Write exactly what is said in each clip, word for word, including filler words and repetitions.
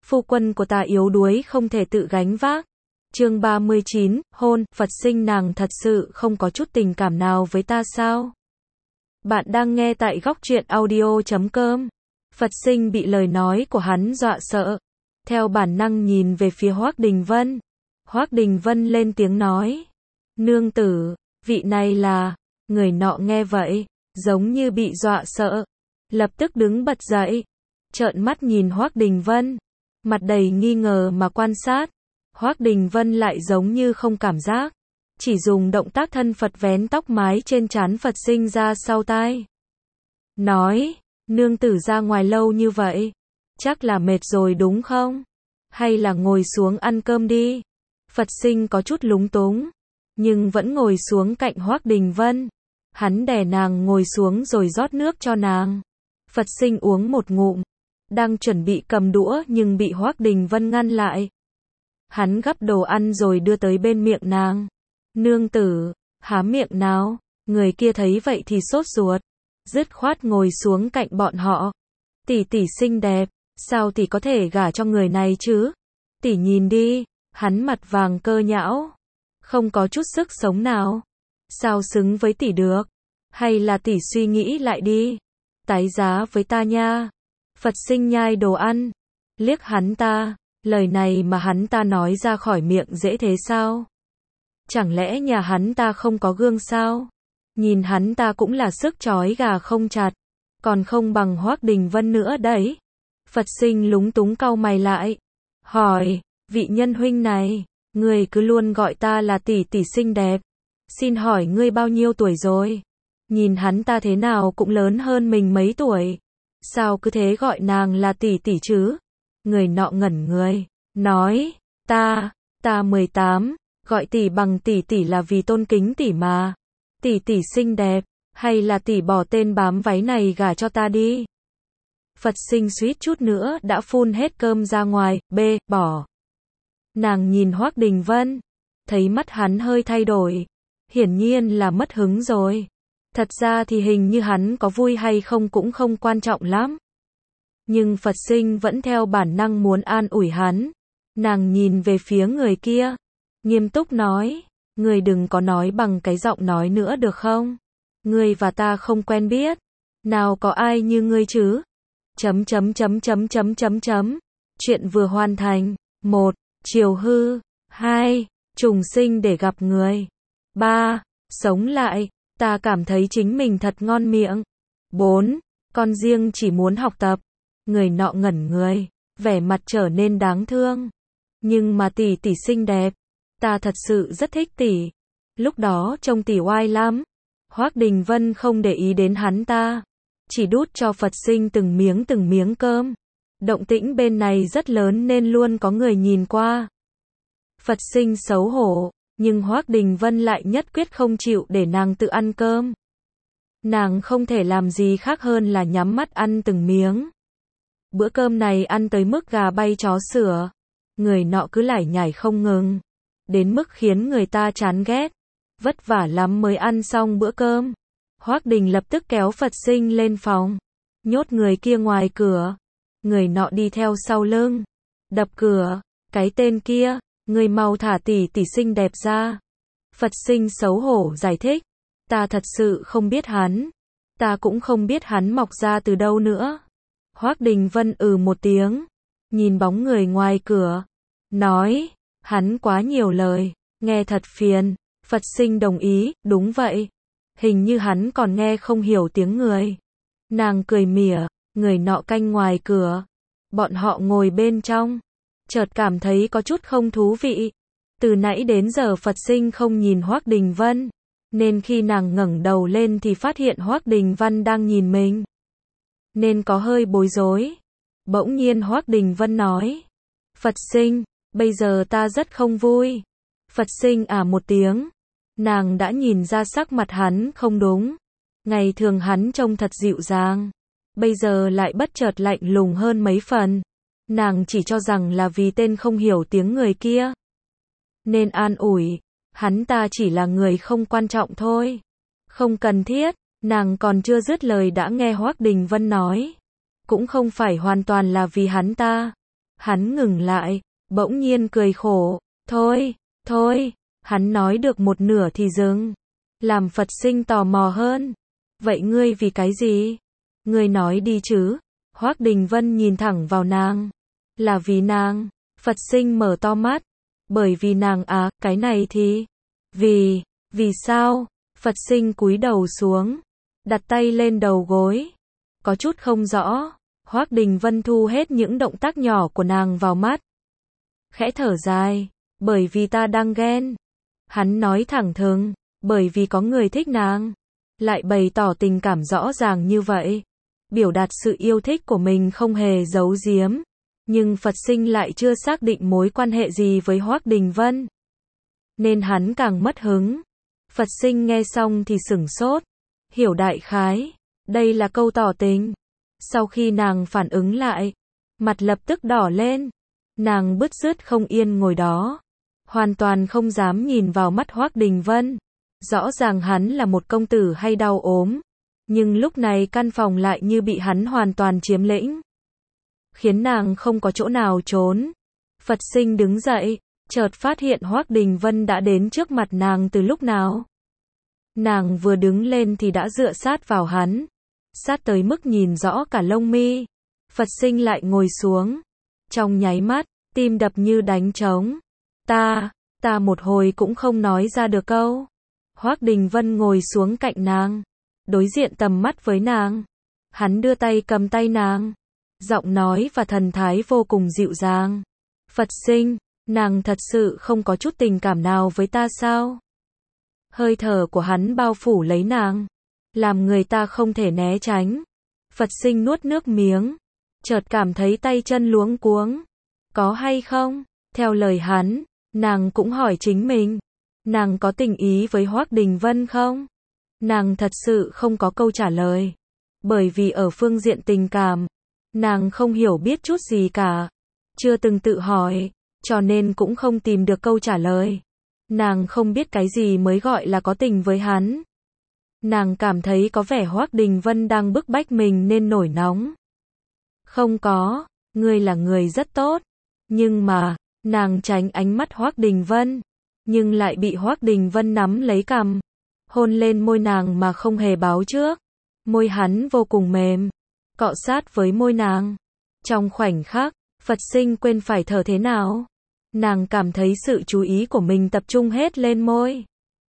phu quân của ta yếu đuối không thể tự gánh vác. Chương ba mươi chín, hôn, Phật sinh nàng thật sự không có chút tình cảm nào với ta sao? Bạn đang nghe tại góc truyện audio chấm com. Phật sinh bị lời nói của hắn dọa sợ. Theo bản năng nhìn về phía Hoắc Đình Vân. Hoắc Đình Vân lên tiếng nói. Nương tử, vị này là... Người nọ nghe vậy, giống như bị dọa sợ. Lập tức đứng bật dậy. Trợn mắt nhìn Hoắc Đình Vân. Mặt đầy nghi ngờ mà quan sát. Hoắc Đình Vân lại giống như không cảm giác. Chỉ dùng động tác thân Phật vén tóc mái trên trán Phật sinh ra sau tai. Nói, nương tử ra ngoài lâu như vậy. Chắc là mệt rồi đúng không? Hay là ngồi xuống ăn cơm đi. Phật sinh có chút lúng túng. Nhưng vẫn ngồi xuống cạnh Hoắc Đình Vân. Hắn đè nàng ngồi xuống rồi rót nước cho nàng. Phật sinh uống một ngụm. Đang chuẩn bị cầm đũa nhưng bị Hoắc Đình Vân ngăn lại. Hắn gắp đồ ăn rồi đưa tới bên miệng nàng. Nương tử, há miệng nào. Người kia thấy vậy thì sốt ruột. Dứt khoát ngồi xuống cạnh bọn họ. Tỷ tỷ xinh đẹp. Sao tỷ có thể gả cho người này chứ? Tỷ nhìn đi. Hắn mặt vàng cơ nhão. Không có chút sức sống nào. Sao xứng với tỷ được? Hay là tỷ suy nghĩ lại đi. Tái giá với ta nha. Phật sinh nhai đồ ăn. Liếc hắn ta. Lời này mà hắn ta nói ra khỏi miệng dễ thế sao? Chẳng lẽ nhà hắn ta không có gương sao? Nhìn hắn ta cũng là sức chói gà không chặt. Còn không bằng Hoắc Đình Vân nữa đấy. Phật sinh lúng túng cau mày lại. Hỏi, vị nhân huynh này, người cứ luôn gọi ta là tỷ tỷ xinh đẹp. Xin hỏi ngươi bao nhiêu tuổi rồi? Nhìn hắn ta thế nào cũng lớn hơn mình mấy tuổi. Sao cứ thế gọi nàng là tỷ tỷ chứ? Người nọ ngẩn người, nói, ta, ta mười tám, gọi tỷ bằng tỷ tỷ là vì tôn kính tỷ mà. Tỷ tỷ xinh đẹp, hay là tỷ bỏ tên bám váy này gả cho ta đi. Phật sinh suýt chút nữa đã phun hết cơm ra ngoài, b, bỏ. Nàng nhìn Hoắc Đình Vân, thấy mắt hắn hơi thay đổi. Hiển nhiên là mất hứng rồi. Thật ra thì hình như hắn có vui hay không cũng không quan trọng lắm. Nhưng Phật sinh vẫn theo bản năng muốn an ủi hắn. Nàng nhìn về phía người kia. Nghiêm túc nói. Người đừng có nói bằng cái giọng nói nữa được không? Ngươi và ta không quen biết. Nào có ai như ngươi chứ? Chấm chấm chấm chấm chấm chấm chấm. Chuyện vừa hoàn thành. Một. Triều hư. Hai. Trùng sinh để gặp người. Ba. Sống lại. Ta cảm thấy chính mình thật ngon miệng. Bốn. Con riêng chỉ muốn học tập. Người nọ ngẩn người, vẻ mặt trở nên đáng thương. Nhưng mà tỷ tỷ xinh đẹp. Ta thật sự rất thích tỷ. Lúc đó trông tỷ oai lắm. Hoắc Đình Vân không để ý đến hắn ta. Chỉ đút cho Phật sinh từng miếng từng miếng cơm. Động tĩnh bên này rất lớn nên luôn có người nhìn qua. Phật sinh xấu hổ. Nhưng Hoắc Đình Vân lại nhất quyết không chịu để nàng tự ăn cơm. Nàng không thể làm gì khác hơn là nhắm mắt ăn từng miếng. Bữa cơm này ăn tới mức gà bay chó sủa. Người nọ cứ lải nhải không ngừng. Đến mức khiến người ta chán ghét. Vất vả lắm mới ăn xong bữa cơm. Hoắc Đình lập tức kéo Phật sinh lên phòng. Nhốt người kia ngoài cửa. Người nọ đi theo sau lưng. Đập cửa. Cái tên kia. Người mau thả tỷ tỷ xinh đẹp ra. Phật sinh xấu hổ giải thích. Ta thật sự không biết hắn. Ta cũng không biết hắn mọc ra từ đâu nữa. Hoắc Đình Vân ừ một tiếng. Nhìn bóng người ngoài cửa. Nói. Hắn quá nhiều lời. Nghe thật phiền. Phật sinh đồng ý. Đúng vậy. Hình như hắn còn nghe không hiểu tiếng người. Nàng cười mỉa. Người nọ canh ngoài cửa. Bọn họ ngồi bên trong. Chợt cảm thấy có chút không thú vị. Từ nãy đến giờ Phật sinh không nhìn Hoắc Đình Vân. Nên khi nàng ngẩng đầu lên thì phát hiện Hoắc Đình Vân đang nhìn mình. Nên có hơi bối rối. Bỗng nhiên Hoắc Đình Vân nói. Phật sinh, bây giờ ta rất không vui. Phật sinh à một tiếng. Nàng đã nhìn ra sắc mặt hắn không đúng. Ngày thường hắn trông thật dịu dàng. Bây giờ lại bất chợt lạnh lùng hơn mấy phần. Nàng chỉ cho rằng là vì tên không hiểu tiếng người kia. Nên an ủi. Hắn ta chỉ là người không quan trọng thôi. Không cần thiết. Nàng còn chưa dứt lời đã nghe Hoắc Đình Vân nói. Cũng không phải hoàn toàn là vì hắn ta. Hắn ngừng lại, bỗng nhiên cười khổ. Thôi, thôi, hắn nói được một nửa thì dừng. Làm Phật Sinh tò mò hơn. Vậy ngươi vì cái gì? Ngươi nói đi chứ. Hoắc Đình Vân nhìn thẳng vào nàng. Là vì nàng. Phật Sinh mở to mắt. Bởi vì nàng à, cái này thì. Vì, vì sao? Phật Sinh cúi đầu xuống. Đặt tay lên đầu gối. Có chút không rõ. Hoắc Đình Vân thu hết những động tác nhỏ của nàng vào mắt. Khẽ thở dài. Bởi vì ta đang ghen. Hắn nói thẳng thừng. Bởi vì có người thích nàng. Lại bày tỏ tình cảm rõ ràng như vậy. Biểu đạt sự yêu thích của mình không hề giấu giếm. Nhưng Phật Sinh lại chưa xác định mối quan hệ gì với Hoắc Đình Vân. Nên hắn càng mất hứng. Phật Sinh nghe xong thì sửng sốt. Hiểu đại khái. Đây là câu tỏ tình. Sau khi nàng phản ứng lại. Mặt lập tức đỏ lên. Nàng bứt rứt không yên ngồi đó. Hoàn toàn không dám nhìn vào mắt Hoắc Đình Vân. Rõ ràng hắn là một công tử hay đau ốm. Nhưng lúc này căn phòng lại như bị hắn hoàn toàn chiếm lĩnh. Khiến nàng không có chỗ nào trốn. Phật Sinh đứng dậy. Chợt phát hiện Hoắc Đình Vân đã đến trước mặt nàng từ lúc nào. Nàng vừa đứng lên thì đã dựa sát vào hắn. Sát tới mức nhìn rõ cả lông mi. Phật Sinh lại ngồi xuống. Trong nháy mắt, tim đập như đánh trống. Ta, ta một hồi cũng không nói ra được câu. Hoắc Đình Vân ngồi xuống cạnh nàng. Đối diện tầm mắt với nàng. Hắn đưa tay cầm tay nàng. Giọng nói và thần thái vô cùng dịu dàng. Phật Sinh, nàng thật sự không có chút tình cảm nào với ta sao? Hơi thở của hắn bao phủ lấy nàng. Làm người ta không thể né tránh. Phật Sinh nuốt nước miếng. Chợt cảm thấy tay chân luống cuống. Có hay không? Theo lời hắn, nàng cũng hỏi chính mình. Nàng có tình ý với Hoắc Đình Vân không? Nàng thật sự không có câu trả lời. Bởi vì ở phương diện tình cảm, nàng không hiểu biết chút gì cả. Chưa từng tự hỏi, cho nên cũng không tìm được câu trả lời. Nàng không biết cái gì mới gọi là có tình với hắn. Nàng cảm thấy có vẻ Hoắc Đình Vân đang bức bách mình nên nổi nóng. Không có, ngươi là người rất tốt. Nhưng mà, nàng tránh ánh mắt Hoắc Đình Vân. Nhưng lại bị Hoắc Đình Vân nắm lấy cằm. Hôn lên môi nàng mà không hề báo trước. Môi hắn vô cùng mềm. Cọ sát với môi nàng. Trong khoảnh khắc, Phật Sinh quên phải thở thế nào. Nàng cảm thấy sự chú ý của mình tập trung hết lên môi.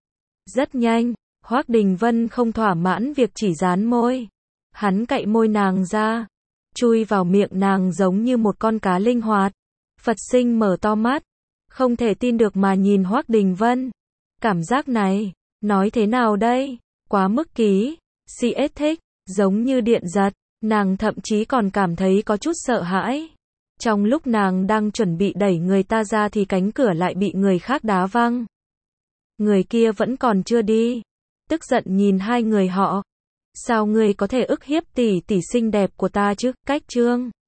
Rất nhanh, Hoắc Đình Vân không thỏa mãn việc chỉ dán môi. Hắn cạy môi nàng ra. Chui vào miệng nàng giống như một con cá linh hoạt. Phật Sinh mở to mắt. Không thể tin được mà nhìn Hoắc Đình Vân. Cảm giác này, nói thế nào đây? Quá mức ký, si ết thích, giống như điện giật. Nàng thậm chí còn cảm thấy có chút sợ hãi. Trong lúc nàng đang chuẩn bị đẩy người ta ra thì cánh cửa lại bị người khác đá văng. Người kia vẫn còn chưa đi. Tức giận nhìn hai người họ. Sao ngươi có thể ức hiếp tỷ tỷ xinh đẹp của ta chứ? Cách Trương